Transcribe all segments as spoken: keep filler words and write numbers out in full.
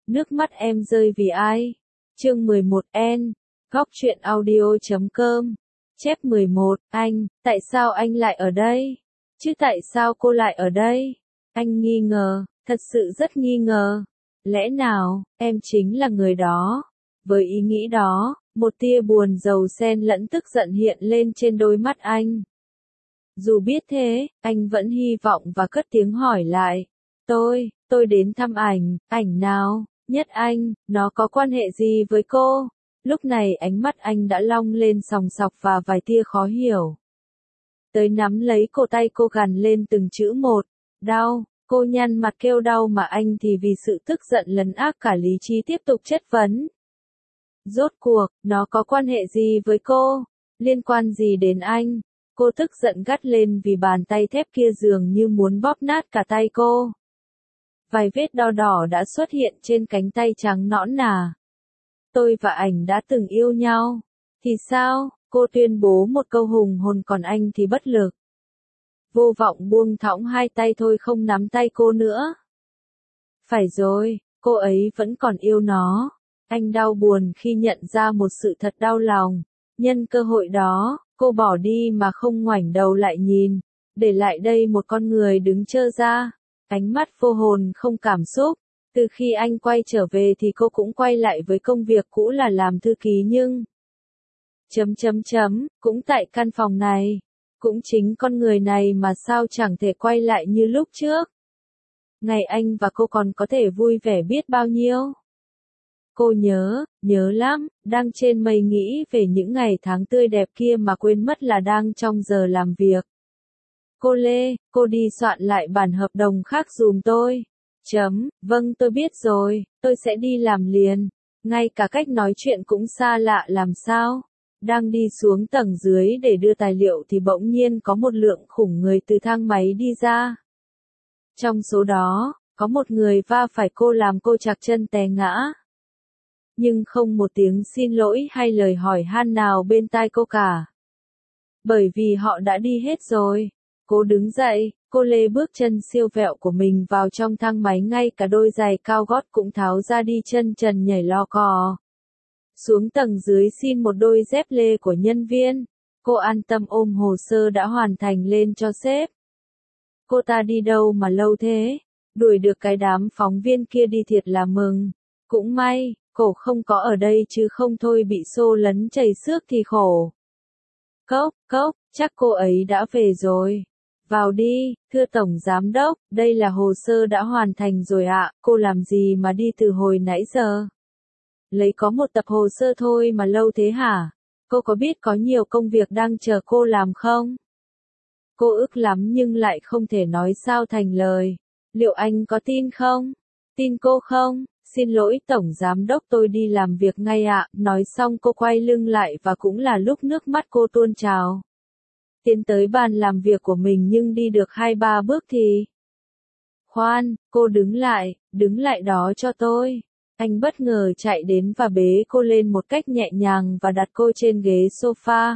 Nước mắt em rơi vì ai? Chương mười một N. Góc truyện audio chấm com. Chép mười một, anh, tại sao anh lại ở đây? Chứ tại sao cô lại ở đây? Anh nghi ngờ, thật sự rất nghi ngờ. Lẽ nào, em chính là người đó? Với ý nghĩ đó, một tia buồn rầu xen lẫn tức giận hiện lên trên đôi mắt anh. Dù biết thế, anh vẫn hy vọng và cất tiếng hỏi lại. Tôi, tôi đến thăm ảnh, ảnh nào? Nhất Anh, nó có quan hệ gì với cô? Lúc này ánh mắt anh đã long lên sòng sọc và vài tia khó hiểu. Tới nắm lấy cổ tay cô gằn lên từng chữ một. Đau, cô nhăn mặt kêu đau mà anh thì vì sự tức giận lấn át cả lý trí tiếp tục chất vấn. Rốt cuộc, nó có quan hệ gì với cô? Liên quan gì đến anh? Cô tức giận gắt lên vì bàn tay thép kia dường như muốn bóp nát cả tay cô. Vài vết đau đỏ đã xuất hiện trên cánh tay trắng nõn nà. Tôi và ảnh đã từng yêu nhau. Thì sao? Cô tuyên bố một câu hùng hồn còn anh thì bất lực. Vô vọng buông thõng hai tay thôi không nắm tay cô nữa. Phải rồi, cô ấy vẫn còn yêu nó. Anh đau buồn khi nhận ra một sự thật đau lòng. Nhân cơ hội đó, cô bỏ đi mà không ngoảnh đầu lại nhìn. Để lại đây một con người đứng trơ ra. Ánh mắt vô hồn không cảm xúc. Từ khi anh quay trở về thì cô cũng quay lại với công việc cũ là làm thư ký nhưng... Chấm chấm chấm, cũng tại căn phòng này. Cũng chính con người này mà sao chẳng thể quay lại như lúc trước. Ngày anh và cô còn có thể vui vẻ biết bao nhiêu. Cô nhớ, nhớ lắm, đang trên mây nghĩ về những ngày tháng tươi đẹp kia mà quên mất là đang trong giờ làm việc. Cô Lê, cô đi soạn lại bản hợp đồng khác dùm tôi. Chấm, vâng tôi biết rồi, tôi sẽ đi làm liền. Ngay cả cách nói chuyện cũng xa lạ làm sao. Đang đi xuống tầng dưới để đưa tài liệu thì bỗng nhiên có một lượng khủng người từ thang máy đi ra. Trong số đó, có một người va phải cô làm cô trặc chân té ngã. Nhưng không một tiếng xin lỗi hay lời hỏi han nào bên tai cô cả. Bởi vì họ đã đi hết rồi. Cô đứng dậy, cô lê bước chân siêu vẹo của mình vào trong thang máy ngay cả đôi giày cao gót cũng tháo ra đi chân trần nhảy lo cò. Xuống tầng dưới xin một đôi dép lê của nhân viên. Cô an tâm ôm hồ sơ đã hoàn thành lên cho sếp. Cô ta đi đâu mà lâu thế? Đuổi được cái đám phóng viên kia đi thiệt là mừng. Cũng may, cổ không có ở đây chứ không thôi bị xô lấn chảy xước thì khổ. Cốc, cốc, chắc cô ấy đã về rồi. Vào đi, thưa Tổng Giám Đốc, đây là hồ sơ đã hoàn thành rồi ạ, cô làm gì mà đi từ hồi nãy giờ? Lấy có một tập hồ sơ thôi mà lâu thế hả? Cô có biết có nhiều công việc đang chờ cô làm không? Cô ức lắm nhưng lại không thể nói sao thành lời. Liệu anh có tin không? Tin cô không? Xin lỗi Tổng Giám Đốc tôi đi làm việc ngay ạ. Nói xong cô quay lưng lại và cũng là lúc nước mắt cô tuôn trào. Tiến tới bàn làm việc của mình nhưng đi được hai ba bước thì... Khoan, cô đứng lại, đứng lại đó cho tôi. Anh bất ngờ chạy đến và bế cô lên một cách nhẹ nhàng và đặt cô trên ghế sofa.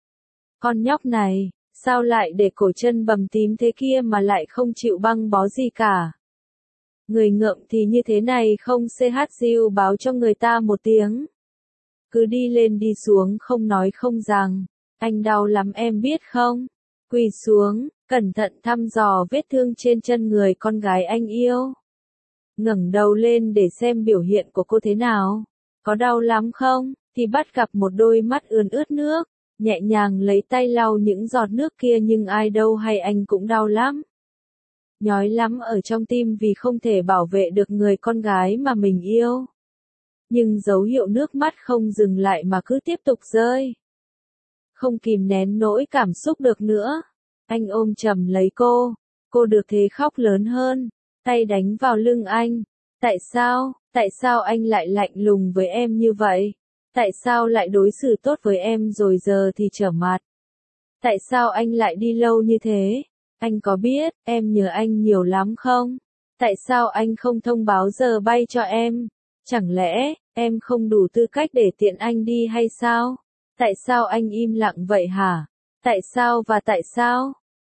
Con nhóc này, sao lại để cổ chân bầm tím thế kia mà lại không chịu băng bó gì cả? Người ngợm thì như thế này không ch diu báo cho người ta một tiếng. Cứ đi lên đi xuống không nói không rằng. Anh đau lắm em biết không? Quỳ xuống, cẩn thận thăm dò vết thương trên chân người con gái anh yêu. Ngẩng đầu lên để xem biểu hiện của cô thế nào. Có đau lắm không? Thì bắt gặp một đôi mắt ươn ướt nước. Nhẹ nhàng lấy tay lau những giọt nước kia nhưng ai đâu hay anh cũng đau lắm. Nhói lắm ở trong tim vì không thể bảo vệ được người con gái mà mình yêu. Nhưng dấu hiệu nước mắt không dừng lại mà cứ tiếp tục rơi. Không kìm nén nỗi cảm xúc được nữa. Anh ôm chầm lấy cô. Cô được thế khóc lớn hơn. Tay đánh vào lưng anh. Tại sao, tại sao anh lại lạnh lùng với em như vậy? Tại sao lại đối xử tốt với em rồi giờ thì trở mặt? Tại sao anh lại đi lâu như thế? Anh có biết, em nhớ anh nhiều lắm không? Tại sao anh không thông báo giờ bay cho em? Chẳng lẽ, em không đủ tư cách để tiện anh đi hay sao? Tại sao anh im lặng vậy hả? Tại sao và tại sao?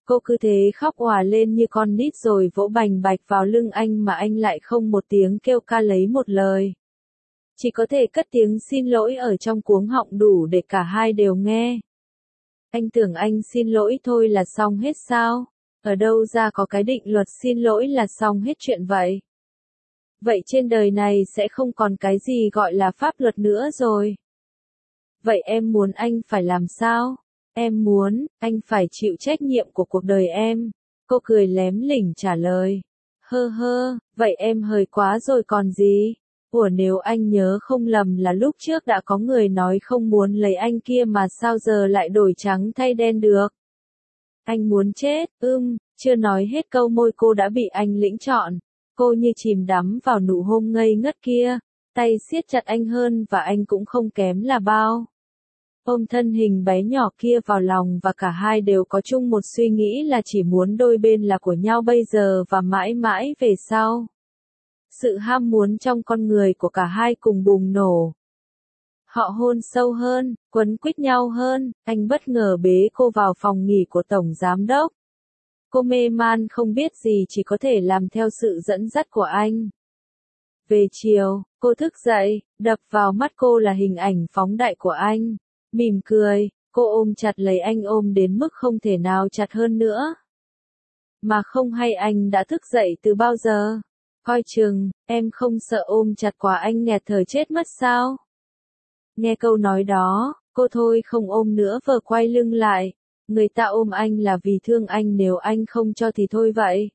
Cô cứ thế khóc òa lên như con nít rồi vỗ bành bạch vào lưng anh mà anh lại không một tiếng kêu ca lấy một lời. Chỉ có thể cất tiếng xin lỗi ở trong cuống họng đủ để cả hai đều nghe. Anh tưởng anh xin lỗi thôi là xong hết sao? Ở đâu ra có cái định luật xin lỗi là xong hết chuyện vậy? Vậy trên đời này sẽ không còn cái gì gọi là pháp luật nữa rồi. Vậy em muốn anh phải làm sao? Em muốn, anh phải chịu trách nhiệm của cuộc đời em. Cô cười lém lỉnh trả lời. Hơ hơ, vậy em hời quá rồi còn gì? Ủa nếu anh nhớ không lầm là lúc trước đã có người nói không muốn lấy anh kia mà sao giờ lại đổi trắng thay đen được? Anh muốn chết, ưm, chưa nói hết câu môi cô đã bị anh lĩnh trọn. Cô như chìm đắm vào nụ hôn ngây ngất kia, tay siết chặt anh hơn và anh cũng không kém là bao. Ôm thân hình bé nhỏ kia vào lòng và cả hai đều có chung một suy nghĩ là chỉ muốn đôi bên là của nhau bây giờ và mãi mãi về sau. Sự ham muốn trong con người của cả hai cùng bùng nổ. Họ hôn sâu hơn, quấn quýt nhau hơn, anh bất ngờ bế cô vào phòng nghỉ của Tổng Giám Đốc. Cô mê man không biết gì chỉ có thể làm theo sự dẫn dắt của anh. Về chiều, cô thức dậy, đập vào mắt cô là hình ảnh phóng đại của anh. Mỉm cười, cô ôm chặt lấy anh ôm đến mức không thể nào chặt hơn nữa. Mà không hay anh đã thức dậy từ bao giờ? Coi chừng, em không sợ ôm chặt quá anh nghẹt thở chết mất sao? Nghe câu nói đó, cô thôi không ôm nữa vờ quay lưng lại. Người ta ôm anh là vì thương anh nếu anh không cho thì thôi vậy.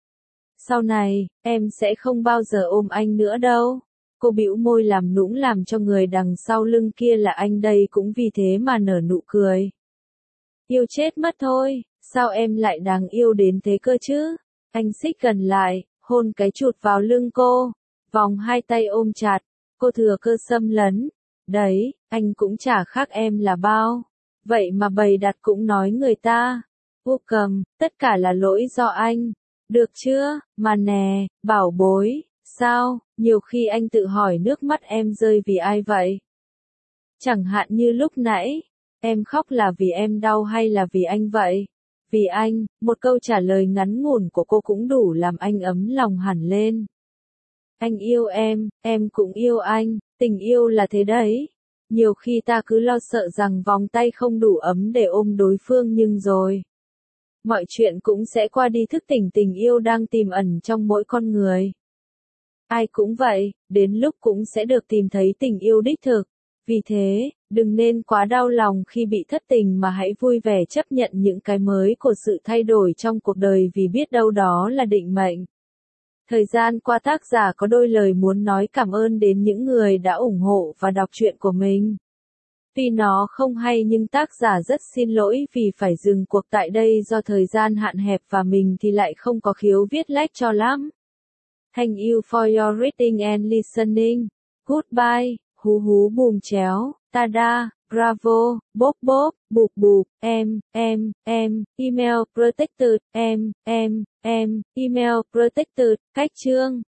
Sau này, em sẽ không bao giờ ôm anh nữa đâu. Cô bĩu môi làm nũng làm cho người đằng sau lưng kia là anh đây cũng vì thế mà nở nụ cười. Yêu chết mất thôi, sao em lại đáng yêu đến thế cơ chứ? Anh xích gần lại, hôn cái chụt vào lưng cô, vòng hai tay ôm chặt, cô thừa cơ xâm lấn. Đấy, anh cũng chả khác em là bao. Vậy mà bày đặt cũng nói người ta. Vô cầm, tất cả là lỗi do anh. Được chưa, mà nè, bảo bối, sao, nhiều khi anh tự hỏi nước mắt em rơi vì ai vậy? Chẳng hạn như lúc nãy, em khóc là vì em đau hay là vì anh vậy? Vì anh, một câu trả lời ngắn ngủn của cô cũng đủ làm anh ấm lòng hẳn lên. Anh yêu em, em cũng yêu anh, tình yêu là thế đấy. Nhiều khi ta cứ lo sợ rằng vòng tay không đủ ấm để ôm đối phương nhưng rồi. Mọi chuyện cũng sẽ qua đi thức tỉnh tình yêu đang tiềm ẩn trong mỗi con người. Ai cũng vậy, đến lúc cũng sẽ được tìm thấy tình yêu đích thực. Vì thế, đừng nên quá đau lòng khi bị thất tình mà hãy vui vẻ chấp nhận những cái mới của sự thay đổi trong cuộc đời vì biết đâu đó là định mệnh. Thời gian qua tác giả có đôi lời muốn nói cảm ơn đến những người đã ủng hộ và đọc truyện của mình. Tuy nó không hay nhưng tác giả rất xin lỗi vì phải dừng cuộc tại đây do thời gian hạn hẹp và mình thì lại không có khiếu viết lách cho lắm. Thank you for your reading and listening. Goodbye, hú hú bùm chéo, tada, bravo, bốp bốp, bụp bụp, em, em, em, email protected, em, em, em, email protected, cách chương.